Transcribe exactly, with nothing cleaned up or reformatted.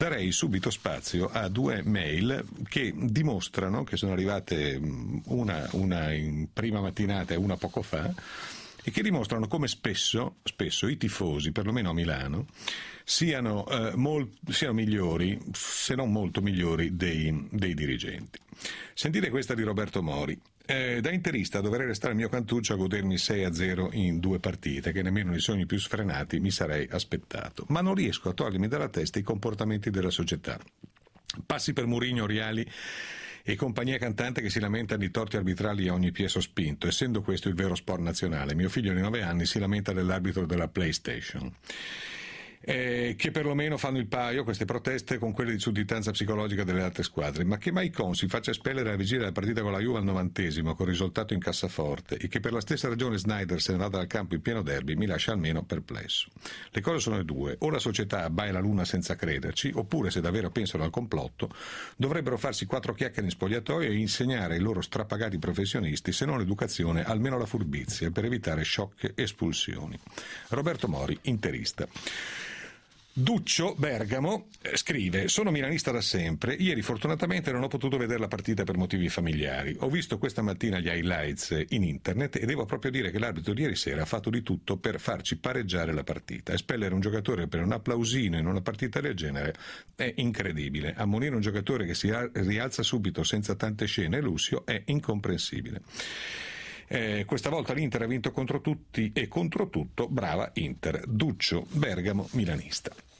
darei subito spazio a due mail che dimostrano, che sono arrivate una, una in prima mattinata e una poco fa, e che dimostrano come spesso, spesso i tifosi, perlomeno a Milano, siano, eh, mol, siano migliori, se non molto migliori, dei, dei dirigenti. Sentite questa di Roberto Mori. Eh, da interista dovrei restare al mio cantuccio a godermi sei a zero in due partite, che nemmeno nei sogni più sfrenati mi sarei aspettato. Ma non riesco a togliermi dalla testa i comportamenti della società. Passi per Mourinho, Riali e compagnia cantante che si lamentano di torti arbitrali a ogni piè sospinto, essendo questo il vero sport nazionale. Mio figlio di nove anni si lamenta dell'arbitro della PlayStation. Eh, che perlomeno fanno il paio queste proteste con quelle di sudditanza psicologica delle altre squadre, ma che Maicon si faccia espellere alla vigilia della partita con la Juve al novantesimo con risultato in cassaforte e che per la stessa ragione Snyder se ne vada dal campo in pieno derby mi lascia almeno perplesso. Le cose sono le due: o la società abbaia la luna senza crederci, oppure, se davvero pensano al complotto, dovrebbero farsi quattro chiacchiere in spogliatoio e insegnare ai loro strappagati professionisti, se non l'educazione, almeno la furbizia, per evitare sciocche espulsioni. Roberto Mori, interista. Duccio, Bergamo, scrive: sono milanista da sempre, ieri fortunatamente non ho potuto vedere la partita per motivi familiari, ho visto questa mattina gli highlights in internet e devo proprio dire che l'arbitro di ieri sera ha fatto di tutto per farci pareggiare la partita. Espellere un giocatore per un applausino in una partita del genere è incredibile, ammonire un giocatore che si rialza subito senza tante scene e Lucio è incomprensibile. Eh, questa volta l'Inter ha vinto contro tutti e contro tutto, brava Inter. Duccio, Bergamo, milanista.